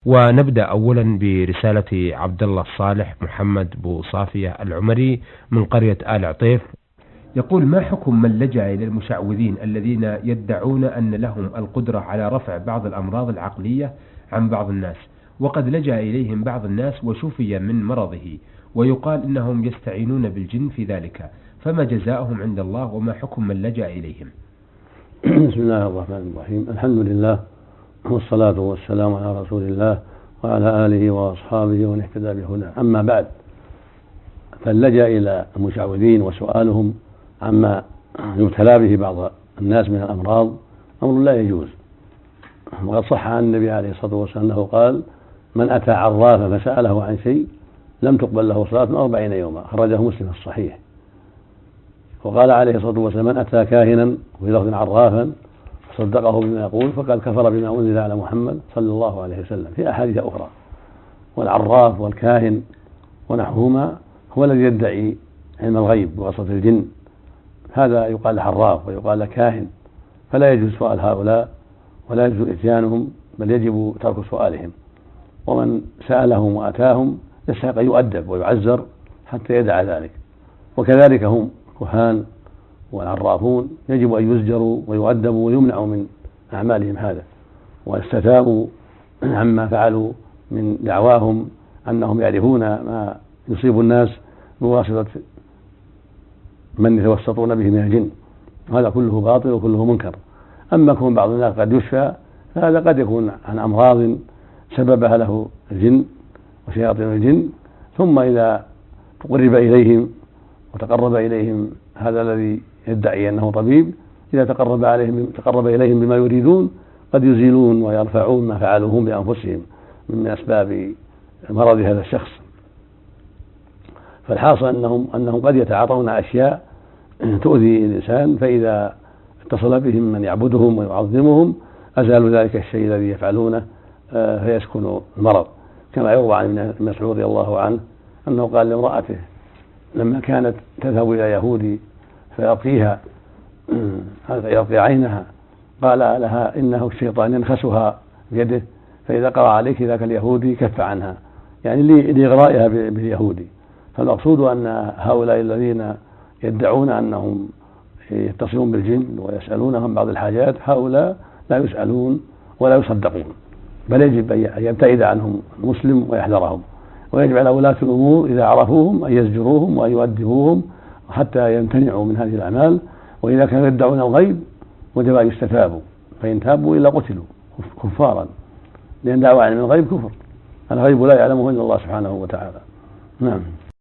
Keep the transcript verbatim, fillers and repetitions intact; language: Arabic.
ونبدأ أولا برسالة عبد الله الصالح محمد بو صافية العمري من قرية آل عطيف. يقول: ما حكم من لجأ إلى المشعوذين الذين يدعون أن لهم القدرة على رفع بعض الأمراض العقلية عن بعض الناس، وقد لجأ إليهم بعض الناس وشفي من مرضه، ويقال إنهم يستعينون بالجن في ذلك، فما جزاؤهم عند الله وما حكم من لجأ إليهم؟ بسم الله الرحمن الرحيم. الحمد لله والصلاة والسلام على رسول الله وعلى آله وأصحابه ومن اهتدى بهداه. أما بعد، فاللجأ إلى المشعوذين وسؤالهم عما يبتلى به بعض الناس من الأمراض أمر لا يجوز، وقد صح عن النبي عليه الصلاة والسلام أنه قال: من أتى عرافا فسأله عن شيء لم تقبل له صلاة أربعين يوما، خرجه مسلم في الصحيح. وقال عليه الصلاة والسلام: من أتى كاهنا وفي لفظ عرافا صدقه بما يقول فقد كفر بما أنزل على محمد صلى الله عليه وسلم، في أحاديث أخرى. والعراف والكاهن ونحوهما هو الذي يدعي علم الغيب بواسطة الجن، هذا يقال له عراف ويقال له كاهن، فلا يجوز سؤال هؤلاء ولا يجوز إتيانهم، بل يجب ترك سؤالهم. ومن سألهم وأتاهم يستحق أن يؤدب ويعزر حتى يدع ذلك. وكذلك هم كهان والعرافون يجب أن يزجروا ويؤدبوا ويمنعوا من أعمالهم هذا، ويستتابوا عما فعلوا من دعواهم أنهم يعرفون ما يصيب الناس بواسطة من يتوسطون به من الجن، وهذا كله باطل وكله منكر. أما كون بعض الناس قد يشفى فهذا قد يكون عن أمراض سببها له الجن وشياطين الجن، ثم إذا تقرب إليهم وتقرب إليهم هذا الذي يدعي أنه طبيب، إذا تقرب عليهم تقرب إليهم بما يريدون قد يزيلون ويرفعون ما فعلوهم بأنفسهم من أسباب مرض هذا الشخص. فالحاصل أنهم أنهم قد يتعاطون أشياء تؤذي الإنسان، فإذا اتصل بهم من يعبدهم ويعظمهم أزالوا ذلك الشيء الذي يفعلونه فيسكن المرض، كما يروى عن ابن مسعود رضي الله عنه أنه قال لامرأته لما كانت تذهب إلى يهودي فيرقيها يرقي عينها، قال لها إنه الشيطان ينخسها بيده، فإذا قرأ عليك ذاك اليهودي كف عنها، يعني لإغرائها باليهودي. فالمقصود أن هؤلاء الذين يدعون أنهم يتصلون بالجن ويسألونهم بعض الحاجات هؤلاء لا يسألون ولا يصدقون، بل يجب أن يبتعد عنهم المسلم ويحذرهم، ويجب على ولاة الأمور إذا عرفوهم أن يزجروهم وأن يؤدبوهم حتى يمتنعوا من هذه الأعمال. وإذا كانوا يدعون الغيب وجب أن يستتابوا، فإن تابوا إلا قتلوا كفارا، لأن دعوى علم الغيب كفر، الغيب لا يعلمه إلا الله سبحانه وتعالى. نعم.